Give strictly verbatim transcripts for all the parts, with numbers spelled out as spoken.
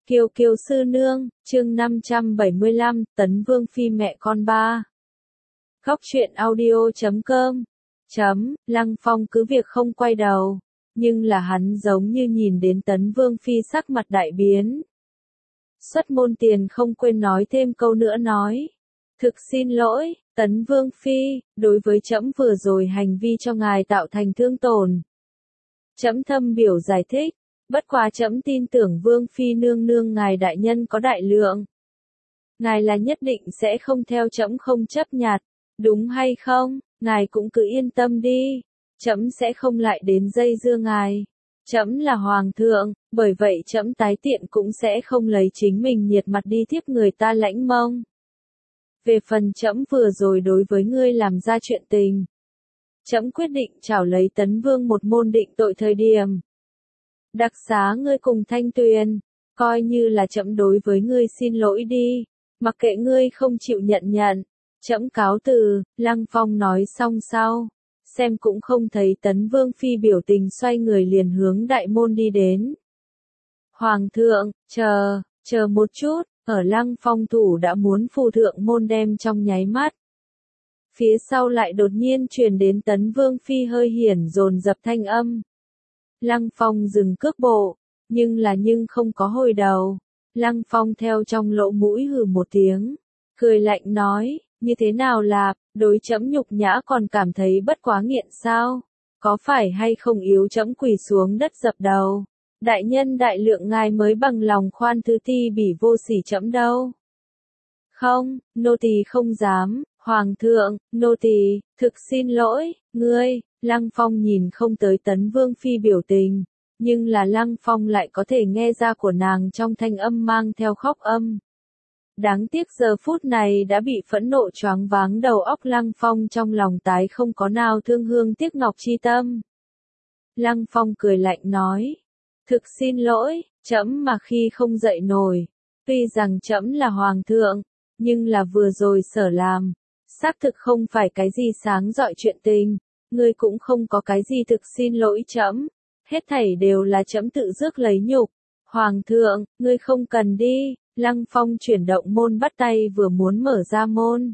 Kiều Kiều sư nương, chương năm trăm bảy mươi lăm, Tấn Vương phi mẹ con ba. Góc truyện audio chấm com. Chấm, Lăng Phong cứ việc không quay đầu, nhưng là hắn giống như nhìn đến Tấn Vương phi sắc mặt đại biến. Xuất môn tiền không quên nói thêm câu nữa nói. Thực xin lỗi, Tấn Vương phi, đối với trẫm vừa rồi hành vi cho ngài tạo thành thương tổn. Trẫm thâm biểu giải thích. Bất quá trẫm tin tưởng Vương phi nương nương ngài đại nhân có đại lượng. Ngài là nhất định sẽ không theo trẫm không chấp nhặt, đúng hay không? Ngài cũng cứ yên tâm đi, trẫm sẽ không lại đến dây dưa ngài. Trẫm là hoàng thượng, bởi vậy trẫm tái tiện cũng sẽ không lấy chính mình nhiệt mặt đi tiếp người ta lãnh mông. Về phần trẫm vừa rồi đối với ngươi làm ra chuyện tình, trẫm quyết định trảo lấy Tấn Vương một môn định tội thời điểm. Đặc xá ngươi cùng Thanh Tuyền, coi như là trẫm đối với ngươi xin lỗi đi, mặc kệ ngươi không chịu nhận nhận, trẫm cáo từ. Lăng Phong nói xong sau, xem cũng không thấy Tấn Vương phi biểu tình xoay người liền hướng đại môn đi đến. Hoàng thượng, chờ, chờ một chút, ở Lăng Phong thủ đã muốn phù thượng môn đem trong nháy mắt. Phía sau lại đột nhiên truyền đến Tấn Vương phi hơi hiển dồn dập thanh âm. Lăng Phong dừng cước bộ, nhưng là nhưng không có hồi đầu. Lăng Phong theo trong lỗ mũi hừ một tiếng, cười lạnh nói, như thế nào là, đối trẫm nhục nhã còn cảm thấy bất quá nghiện sao? Có phải hay không yếu trẫm quỳ xuống đất dập đầu? Đại nhân đại lượng ngài mới bằng lòng khoan thứ ti bỉ vô sỉ trẫm đâu. Không, nô tỳ không dám, hoàng thượng, nô tỳ, thực xin lỗi, ngươi. Lăng Phong nhìn không tới Tấn Vương phi biểu tình, nhưng là Lăng Phong lại có thể nghe ra của nàng trong thanh âm mang theo khóc âm. Đáng tiếc giờ phút này đã bị phẫn nộ choáng váng đầu óc Lăng Phong trong lòng tái không có nào thương hương tiếc ngọc chi tâm. Lăng Phong cười lạnh nói, thực xin lỗi, trẫm mà khi không dậy nổi, tuy rằng trẫm là hoàng thượng, nhưng là vừa rồi sở làm, xác thực không phải cái gì sáng rọi chuyện tình. Ngươi cũng không có cái gì thực xin lỗi trẫm, hết thảy đều là trẫm tự rước lấy nhục. Hoàng thượng, ngươi không cần đi. Lăng Phong chuyển động môn bắt tay vừa muốn mở ra môn.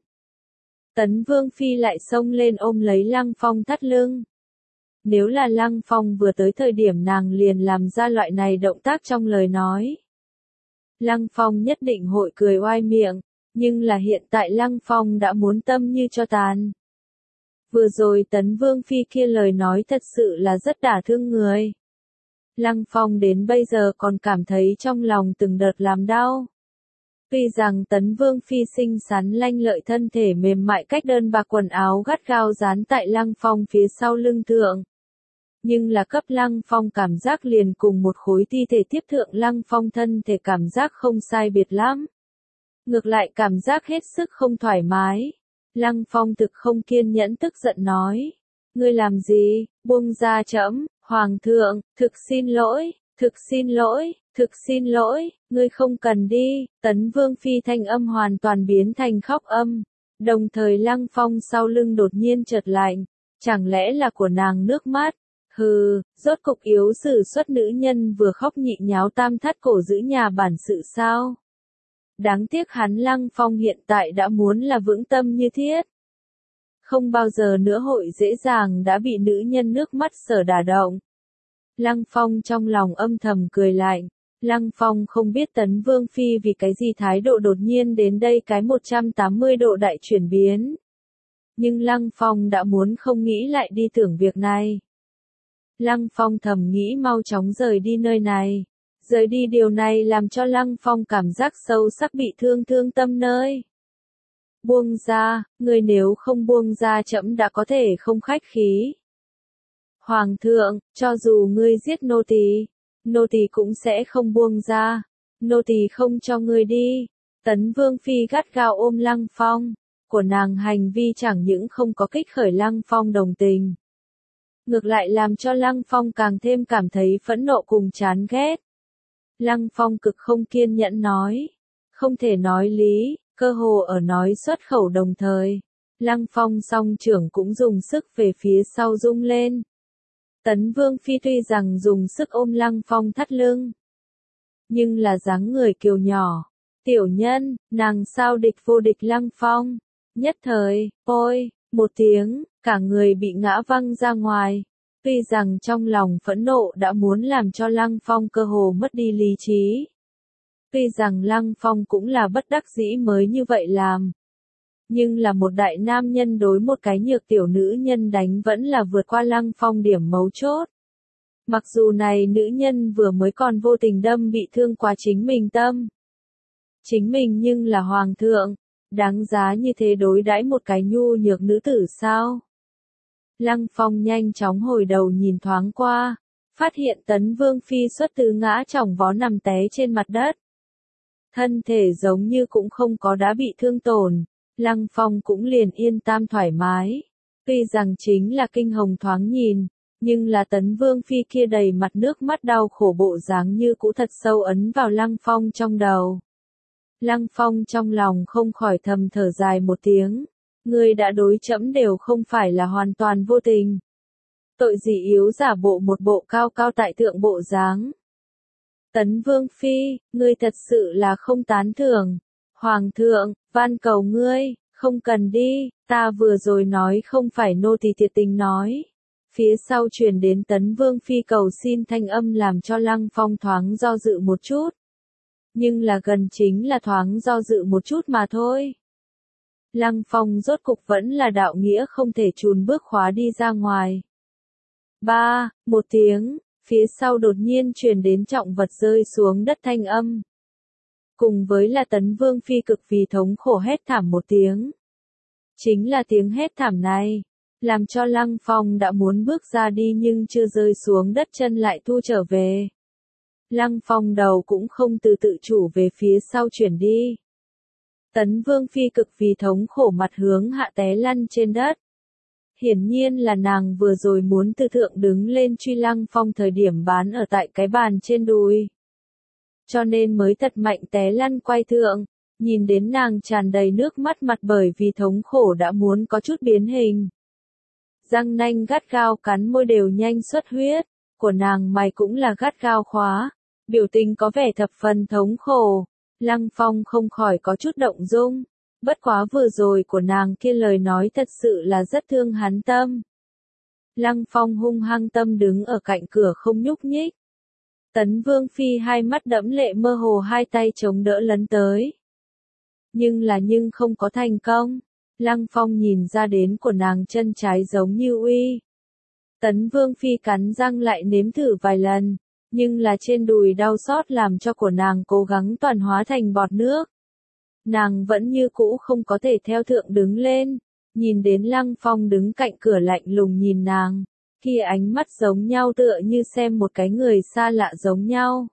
Tấn Vương phi lại xông lên ôm lấy Lăng Phong thắt lưng. Nếu là Lăng Phong vừa tới thời điểm nàng liền làm ra loại này động tác trong lời nói, Lăng Phong nhất định hội cười oai miệng, nhưng là hiện tại Lăng Phong đã muốn tâm như cho tàn. Vừa rồi Tấn Vương phi kia lời nói thật sự là rất đả thương người. Lăng Phong đến bây giờ còn cảm thấy trong lòng từng đợt làm đau. Tuy rằng Tấn Vương phi xinh xắn lanh lợi thân thể mềm mại cách đơn bạc quần áo gắt gao dán tại Lăng Phong phía sau lưng thượng, nhưng là cấp Lăng Phong cảm giác liền cùng một khối thi thể tiếp thượng Lăng Phong thân thể cảm giác không sai biệt lắm. Ngược lại cảm giác hết sức không thoải mái. Lăng Phong thực không kiên nhẫn tức giận nói, ngươi làm gì, buông ra trẫm. Hoàng thượng, thực xin lỗi, thực xin lỗi, thực xin lỗi, ngươi không cần đi. Tấn Vương phi thanh âm hoàn toàn biến thành khóc âm, đồng thời Lăng Phong sau lưng đột nhiên chợt lạnh, chẳng lẽ là của nàng nước mắt? Hừ, rốt cục yếu sử xuất nữ nhân vừa khóc nhị nháo tam thắt cổ giữ nhà bản sự sao? Đáng tiếc hắn Lăng Phong hiện tại đã muốn là vững tâm như thiết. Không bao giờ nữa hội dễ dàng đã bị nữ nhân nước mắt sở đả động. Lăng Phong trong lòng âm thầm cười lạnh. Lăng Phong không biết Tấn Vương phi vì cái gì thái độ đột nhiên đến đây cái một trăm tám mươi độ đại chuyển biến. Nhưng Lăng Phong đã muốn không nghĩ lại đi tưởng việc này. Lăng Phong thầm nghĩ mau chóng rời đi nơi này. Rời đi điều này làm cho Lăng Phong cảm giác sâu sắc bị thương thương tâm nơi. Buông ra, ngươi nếu không buông ra trẫm đã có thể không khách khí. Hoàng thượng, cho dù ngươi giết nô tỳ, nô tỳ cũng sẽ không buông ra. Nô tỳ không cho ngươi đi. Tấn Vương phi gắt gao ôm Lăng Phong, của nàng hành vi chẳng những không có kích khởi Lăng Phong đồng tình, ngược lại làm cho Lăng Phong càng thêm cảm thấy phẫn nộ cùng chán ghét. Lăng Phong cực không kiên nhẫn nói, không thể nói lý, cơ hồ ở nói xuất khẩu đồng thời. Lăng Phong song trưởng cũng dùng sức về phía sau rung lên. Tấn Vương phi tuy rằng dùng sức ôm Lăng Phong thắt lưng, nhưng là dáng người kiều nhỏ. Tiểu nhân, nàng sao địch vô địch Lăng Phong. Nhất thời, ôi, một tiếng, cả người bị ngã văng ra ngoài. Tuy rằng trong lòng phẫn nộ đã muốn làm cho Lăng Phong cơ hồ mất đi lý trí. Tuy rằng Lăng Phong cũng là bất đắc dĩ mới như vậy làm. Nhưng là một đại nam nhân đối một cái nhược tiểu nữ nhân đánh vẫn là vượt qua Lăng Phong điểm mấu chốt. Mặc dù này nữ nhân vừa mới còn vô tình đâm bị thương qua chính mình tâm. Chính mình nhưng là hoàng thượng, đáng giá như thế đối đãi một cái nhu nhược nữ tử sao? Lăng Phong nhanh chóng hồi đầu nhìn thoáng qua, phát hiện Tấn Vương Phi xuất tứ ngã chỏng vó nằm té trên mặt đất. Thân thể giống như cũng không có đã bị thương tổn, Lăng Phong cũng liền yên tam thoải mái. Tuy rằng chính là kinh hồng thoáng nhìn, nhưng là Tấn Vương Phi kia đầy mặt nước mắt đau khổ bộ dáng như cũ thật sâu ấn vào Lăng Phong trong đầu. Lăng Phong trong lòng không khỏi thầm thở dài một tiếng. Ngươi đã đối trẫm đều không phải là hoàn toàn vô tình. Tội gì yếu giả bộ một bộ cao cao tại thượng bộ dáng. Tấn Vương Phi, ngươi thật sự là không tán thưởng. Hoàng thượng, van cầu ngươi, không cần đi, ta vừa rồi nói không phải nô tỳ thiệt tình nói. Phía sau truyền đến Tấn Vương Phi cầu xin thanh âm làm cho Lăng Phong thoáng do dự một chút. Nhưng là gần chính là thoáng do dự một chút mà thôi. Lăng Phong rốt cục vẫn là đạo nghĩa không thể chùn bước khóa đi ra ngoài. Ba, một tiếng, phía sau đột nhiên truyền đến trọng vật rơi xuống đất thanh âm. Cùng với là Tấn Vương Phi cực vì thống khổ hét thảm một tiếng. Chính là tiếng hét thảm này, làm cho Lăng Phong đã muốn bước ra đi nhưng chưa rơi xuống đất chân lại thu trở về. Lăng Phong đầu cũng không từ tự chủ về phía sau chuyển đi. Tấn Vương Phi cực vì thống khổ mặt hướng hạ té lăn trên đất. Hiển nhiên là nàng vừa rồi muốn từ thượng đứng lên truy Lăng Phong thời điểm bán ở tại cái bàn trên đùi. Cho nên mới thật mạnh té lăn quay thượng, nhìn đến nàng tràn đầy nước mắt mặt bởi vì thống khổ đã muốn có chút biến hình. Răng nanh gắt gao cắn môi đều nhanh xuất huyết, của nàng mày cũng là gắt gao khóa, biểu tình có vẻ thập phần thống khổ. Lăng Phong không khỏi có chút động dung, bất quá vừa rồi của nàng kia lời nói thật sự là rất thương hắn tâm. Lăng Phong hung hăng tâm đứng ở cạnh cửa không nhúc nhích. Tấn Vương Phi hai mắt đẫm lệ mơ hồ hai tay chống đỡ lấn tới. Nhưng là nhưng không có thành công. Lăng Phong nhìn ra đến của nàng chân trái giống như uy. Tấn Vương Phi cắn răng lại nếm thử vài lần, nhưng là trên đùi đau xót làm cho của nàng cố gắng toàn hóa thành bọt nước. Nàng vẫn như cũ không có thể theo thượng đứng lên, nhìn đến Lăng Phong đứng cạnh cửa lạnh lùng nhìn nàng, kia ánh mắt giống nhau tựa như xem một cái người xa lạ giống nhau.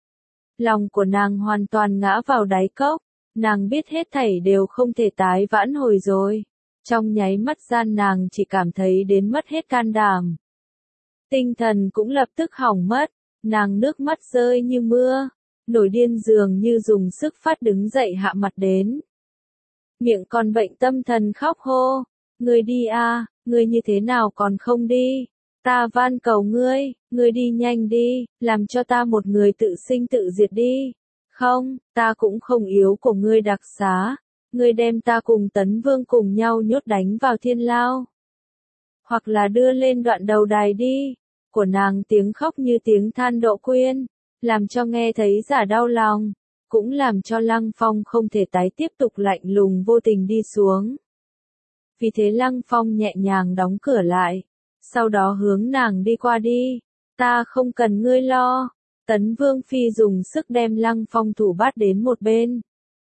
Lòng của nàng hoàn toàn ngã vào đáy cốc, nàng biết hết thảy đều không thể tái vãn hồi rồi. Trong nháy mắt gian nàng chỉ cảm thấy đến mất hết can đảm. Tinh thần cũng lập tức hỏng mất, nàng nước mắt rơi như mưa, nổi điên dường như dùng sức phát đứng dậy hạ mặt đến. Miệng còn bệnh tâm thần khóc hô, ngươi đi a, ngươi như thế nào còn không đi, ta van cầu ngươi, ngươi đi nhanh đi, làm cho ta một người tự sinh tự diệt đi. Không, ta cũng không yếu của ngươi đặc xá, ngươi đem ta cùng Tấn Vương cùng nhau nhốt đánh vào thiên lao. Hoặc là đưa lên đoạn đầu đài đi, của nàng tiếng khóc như tiếng than độ quyên, làm cho nghe thấy giả đau lòng, cũng làm cho Lăng Phong không thể tái tiếp tục lạnh lùng vô tình đi xuống. Vì thế Lăng Phong nhẹ nhàng đóng cửa lại, sau đó hướng nàng đi qua đi, ta không cần ngươi lo. Tấn Vương Phi dùng sức đem Lăng Phong thủ bắt đến một bên.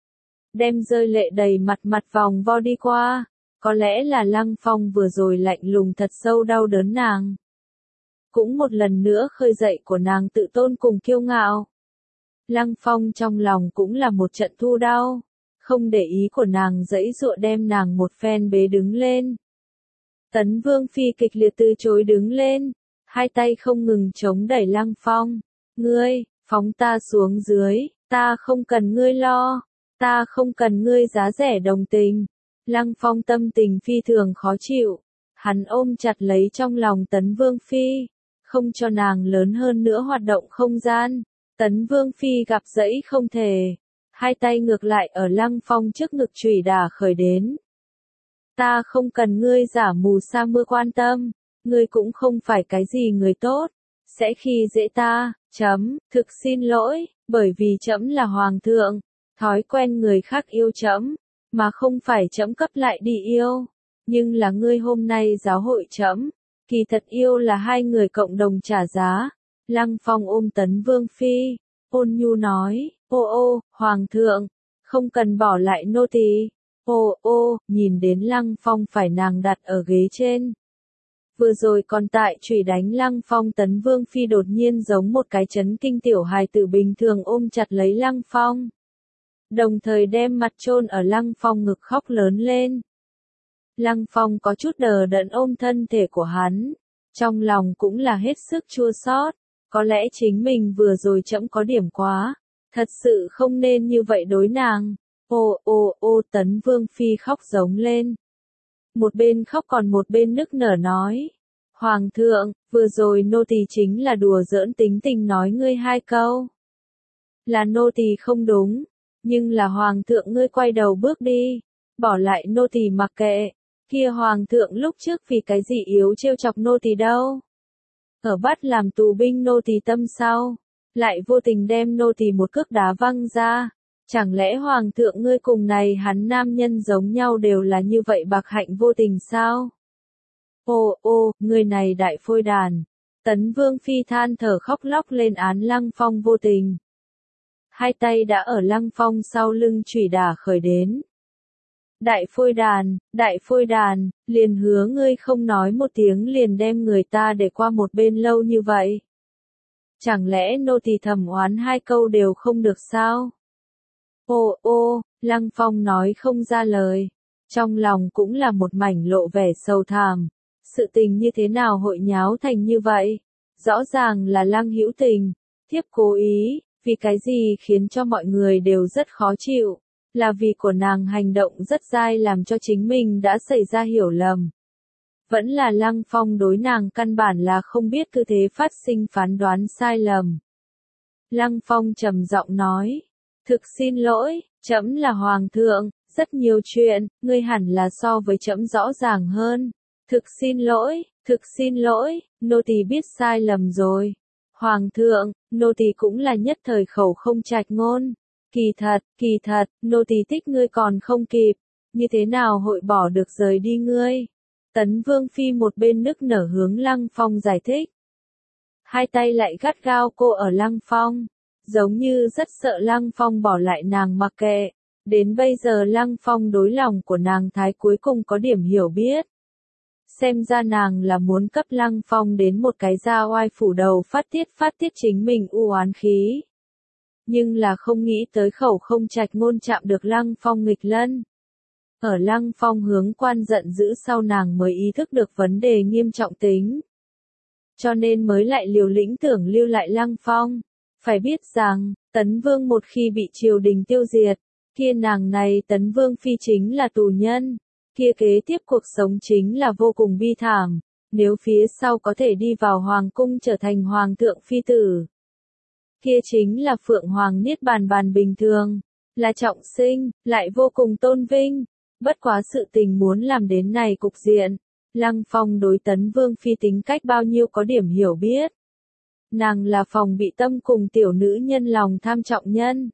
Đem rơi lệ đầy mặt mặt vòng vo đi qua, có lẽ là Lăng Phong vừa rồi lạnh lùng thật sâu đau đớn nàng. Cũng một lần nữa khơi dậy của nàng tự tôn cùng kiêu ngạo. Lăng Phong trong lòng cũng là một trận thu đau, không để ý của nàng dãy dụa đem nàng một phen bế đứng lên. Tấn Vương Phi kịch liệt từ chối đứng lên, hai tay không ngừng chống đẩy Lăng Phong. Ngươi, phóng ta xuống dưới, ta không cần ngươi lo, ta không cần ngươi giá rẻ đồng tình. Lăng Phong tâm tình phi thường khó chịu, hắn ôm chặt lấy trong lòng Tấn Vương Phi, không cho nàng lớn hơn nữa hoạt động không gian. Tấn Vương Phi gặp dẫy không thể. Hai tay ngược lại ở Lăng Phong trước ngực chùy đả khởi đến. Ta không cần ngươi giả mù sa mưa quan tâm, ngươi cũng không phải cái gì người tốt, sẽ khi dễ ta, chấm, thực xin lỗi, bởi vì trẫm là hoàng thượng, thói quen người khác yêu trẫm, mà không phải trẫm cấp lại đi yêu, nhưng là ngươi hôm nay giáo hội trẫm, kỳ thật yêu là hai người cộng đồng trả giá. Lăng Phong ôm Tấn Vương Phi, ôn nhu nói, ô ô, hoàng thượng, không cần bỏ lại nô tỳ. Ô ô, nhìn đến Lăng Phong phải nàng đặt ở ghế trên. Vừa rồi còn tại chửi đánh Lăng Phong, Tấn Vương Phi đột nhiên giống một cái chấn kinh tiểu hài tử bình thường ôm chặt lấy Lăng Phong. Đồng thời đem mặt chôn ở Lăng Phong ngực khóc lớn lên. Lăng Phong có chút đờ đẫn ôm thân thể của hắn. Trong lòng cũng là hết sức chua xót. Có lẽ chính mình vừa rồi trẫm có điểm quá. Thật sự không nên như vậy đối nàng. Ô ô ô, Tấn Vương Phi khóc giống lên. Một bên khóc còn một bên nức nở nói. Hoàng thượng, vừa rồi nô tỳ chính là đùa giỡn tính tình nói ngươi hai câu. Là nô tỳ không đúng, nhưng là hoàng thượng ngươi quay đầu bước đi, bỏ lại nô tỳ mặc kệ. Kia hoàng thượng lúc trước vì cái gì yếu trêu chọc nô tỳ đâu? Ở bắt làm tù binh nô tỳ tâm sau, lại vô tình đem nô tỳ một cước đá văng ra. Chẳng lẽ hoàng thượng ngươi cùng này hắn nam nhân giống nhau đều là như vậy bạc hạnh vô tình sao? Ô ô, người này đại phôi đàn. Tấn Vương Phi than thở khóc lóc lên án Lăng Phong vô tình. Hai tay đã ở Lăng Phong sau lưng chùy đả khởi đến. Đại phôi đàn, đại phôi đàn, liền hứa ngươi không nói một tiếng liền đem người ta để qua một bên lâu như vậy. Chẳng lẽ nô tỳ thầm oán hai câu đều không được sao? Ô ô, Lăng Phong nói không ra lời. Trong lòng cũng là một mảnh lộ vẻ sầu thảm. Sự tình như thế nào hội nháo thành như vậy? Rõ ràng là Lăng Hữu Tình, thiếp cố ý, vì cái gì khiến cho mọi người đều rất khó chịu, là vì của nàng hành động rất dai làm cho chính mình đã xảy ra hiểu lầm. Vẫn là Lăng Phong đối nàng căn bản là không biết cứ thế phát sinh phán đoán sai lầm. Lăng Phong trầm giọng nói, thực xin lỗi, trẫm là hoàng thượng, rất nhiều chuyện, ngươi hẳn là so với trẫm rõ ràng hơn. Thực xin lỗi, thực xin lỗi, nô tỳ biết sai lầm rồi. Hoàng thượng, nô tỳ cũng là nhất thời khẩu không trạch ngôn. Kỳ thật, kỳ thật, nô tỳ thích ngươi còn không kịp, như thế nào hội bỏ được rời đi ngươi? Tấn Vương Phi một bên nức nở hướng Lăng Phong giải thích. Hai tay lại gắt gao cô ở Lăng Phong, giống như rất sợ Lăng Phong bỏ lại nàng mặc kệ. Đến bây giờ Lăng Phong đối lòng của nàng thái cuối cùng có điểm hiểu biết. Xem ra nàng là muốn cấp Lăng Phong đến một cái ra oai phủ đầu phát tiết phát tiết chính mình u oán khí. Nhưng là không nghĩ tới khẩu không trạch ngôn chạm được Lăng Phong nghịch lân. Ở Lăng Phong hướng quan giận dữ sau nàng mới ý thức được vấn đề nghiêm trọng tính. Cho nên mới lại liều lĩnh tưởng lưu lại Lăng Phong. Phải biết rằng, Tấn Vương một khi bị triều đình tiêu diệt, kia nàng này Tấn Vương Phi chính là tù nhân. Kia kế tiếp cuộc sống chính là vô cùng bi thảm, nếu phía sau có thể đi vào hoàng cung trở thành hoàng thượng phi tử. Kia chính là Phượng Hoàng Niết Bàn Bàn bình thường, là trọng sinh, lại vô cùng tôn vinh. Bất quá sự tình muốn làm đến này cục diện, Lăng Phong đối Tấn Vương Phi tính cách bao nhiêu có điểm hiểu biết. Nàng là phòng bị tâm cùng tiểu nữ nhân lòng tham trọng nhân.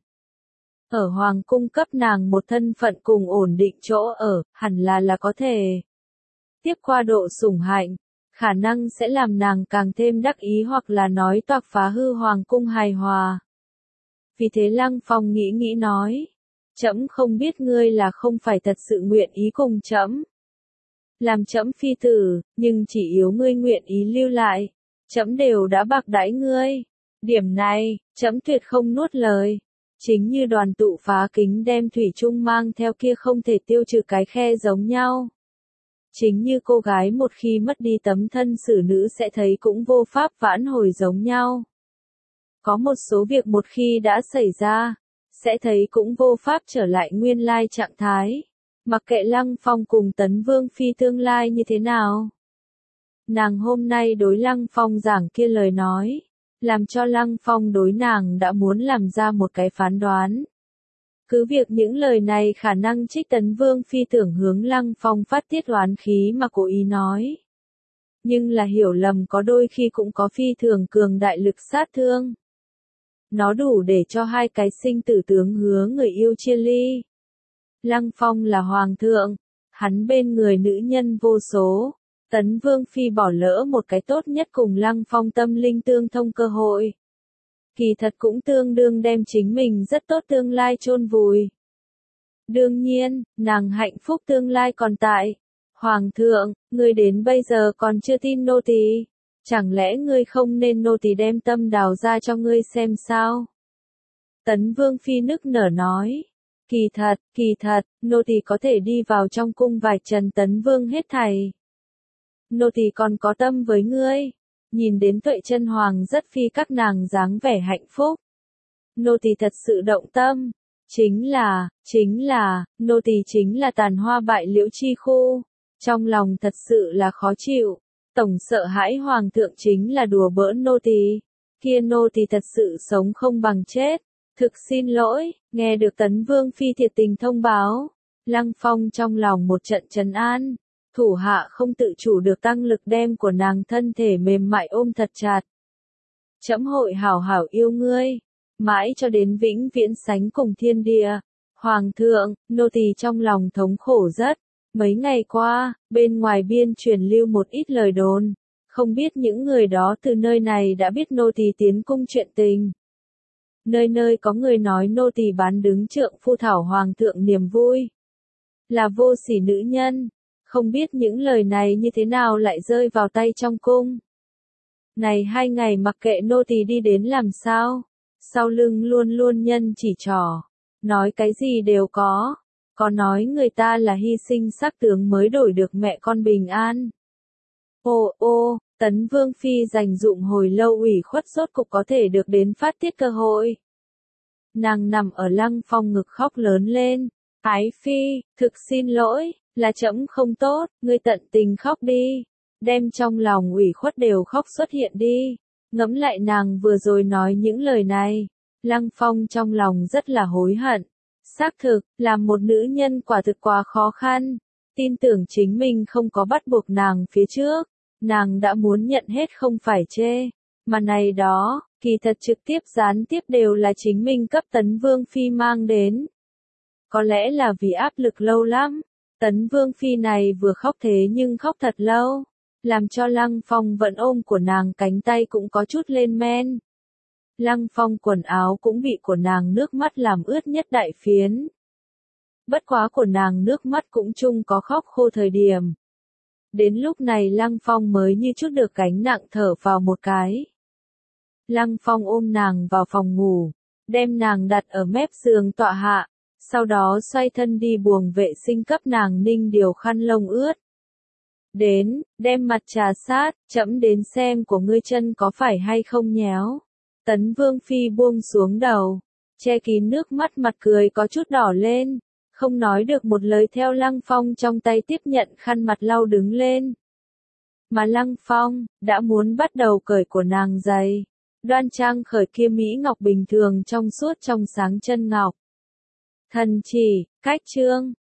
Ở hoàng cung cấp nàng một thân phận cùng ổn định chỗ ở, hẳn là là có thể. Tiếp qua độ sủng hạnh, khả năng sẽ làm nàng càng thêm đắc ý hoặc là nói toạc phá hư hoàng cung hài hòa. Vì thế Lăng Phong nghĩ nghĩ nói, trẫm không biết ngươi là không phải thật sự nguyện ý cùng trẫm làm trẫm phi tử, nhưng chỉ yếu ngươi nguyện ý lưu lại, trẫm đều đã bạc đãi ngươi. Điểm này, trẫm tuyệt không nuốt lời. Chính như đoàn tụ phá kính đem thủy chung mang theo kia không thể tiêu trừ cái khe giống nhau. Chính như cô gái một khi mất đi tấm thân xử nữ sẽ thấy cũng vô pháp vãn hồi giống nhau. Có một số việc một khi đã xảy ra, sẽ thấy cũng vô pháp trở lại nguyên lai trạng thái. Mặc kệ Lăng Phong cùng Tấn Vương Phi tương lai như thế nào. Nàng hôm nay đối Lăng Phong giảng kia lời nói, làm cho Lăng Phong đối nàng đã muốn làm ra một cái phán đoán. Cứ việc những lời này khả năng Trích Tấn Vương Phi tưởng hướng Lăng Phong phát tiết oán khí mà cố ý nói. Nhưng là hiểu lầm có đôi khi cũng có phi thường cường đại lực sát thương. Nó đủ để cho hai cái sinh tử tướng hứa người yêu chia ly. Lăng Phong là hoàng thượng, hắn bên người nữ nhân vô số. Tấn Vương Phi bỏ lỡ một cái tốt nhất cùng Lăng Phong tâm linh tương thông cơ hội. Kỳ thật cũng tương đương đem chính mình rất tốt tương lai chôn vùi. Đương nhiên, nàng hạnh phúc tương lai còn tại. Hoàng thượng, ngươi đến bây giờ còn chưa tin nô tỳ, chẳng lẽ ngươi không nên nô tỳ đem tâm đào ra cho ngươi xem sao? Tấn Vương Phi nức nở nói. Kỳ thật, kỳ thật, nô tỳ có thể đi vào trong cung vạch trần Tấn Vương hết thảy. Nô tỳ còn có tâm với ngươi. Nhìn đến Tuệ Chân Hoàng rất phi các nàng dáng vẻ hạnh phúc. Nô tỳ thật sự động tâm. Chính là, chính là, nô tỳ chính là tàn hoa bại liễu chi khu. Trong lòng thật sự là khó chịu. Tổng sợ hãi Hoàng thượng chính là đùa bỡn nô tỳ. Kia nô tỳ thật sự sống không bằng chết. Thực xin lỗi, nghe được Tấn Vương Phi thiệt tình thông báo. Lăng Phong trong lòng một trận trấn an. Thủ hạ không tự chủ được tăng lực đem của nàng thân thể mềm mại ôm thật chặt. Trẫm hội hảo hảo yêu ngươi, mãi cho đến vĩnh viễn sánh cùng thiên địa. Hoàng thượng, nô tỳ trong lòng thống khổ rất. Mấy ngày qua, bên ngoài biên truyền lưu một ít lời đồn. Không biết những người đó từ nơi này đã biết nô tỳ tiến cung chuyện tình. Nơi nơi có người nói nô tỳ bán đứng trượng phu thảo hoàng thượng niềm vui. Là vô sỉ nữ nhân. Không biết những lời này như thế nào lại rơi vào tay trong cung. Này hai ngày mặc kệ nô tỳ đi đến làm sao. Sau lưng luôn luôn nhân chỉ trỏ. Nói cái gì đều có. Có nói người ta là hy sinh sắc tướng mới đổi được mẹ con bình an. Ô ô, Tấn Vương Phi dành dụng hồi lâu ủy khuất rốt cục có thể được đến phát tiết cơ hội. Nàng nằm ở Lăng Phong ngực khóc lớn lên. Ái Phi, thực xin lỗi. Là trẫm không tốt, ngươi tận tình khóc đi. Đem trong lòng ủy khuất đều khóc xuất hiện đi. Ngẫm lại nàng vừa rồi nói những lời này. Lăng Phong trong lòng rất là hối hận. Xác thực, làm một nữ nhân quả thực quá khó khăn. Tin tưởng chính mình không có bắt buộc nàng phía trước. Nàng đã muốn nhận hết không phải chê. Mà này đó, kỳ thật trực tiếp gián tiếp đều là chính mình cấp Tấn Vương Phi mang đến. Có lẽ là vì áp lực lâu lắm. Tấn Vương Phi này vừa khóc thế nhưng khóc thật lâu, làm cho Lăng Phong vẫn ôm của nàng cánh tay cũng có chút lên men. Lăng Phong quần áo cũng bị của nàng nước mắt làm ướt nhất đại phiến. Bất quá của nàng nước mắt cũng chung có khóc khô thời điểm. Đến lúc này Lăng Phong mới như chút được gánh nặng thở vào một cái. Lăng Phong ôm nàng vào phòng ngủ, đem nàng đặt ở mép giường tọa hạ. Sau đó xoay thân đi buồng vệ sinh cấp nàng ninh điều khăn lông ướt. Đến, đem mặt trà sát, trẫm đến xem của ngươi chân có phải hay không nhéo. Tấn Vương Phi buông xuống đầu, che kín nước mắt mặt cười có chút đỏ lên, không nói được một lời theo Lăng Phong trong tay tiếp nhận khăn mặt lau đứng lên. Mà Lăng Phong, đã muốn bắt đầu cởi của nàng giày, đoan trang khởi kia mỹ ngọc bình thường trong suốt trong sáng chân ngọc. Thần chỉ, cách chương,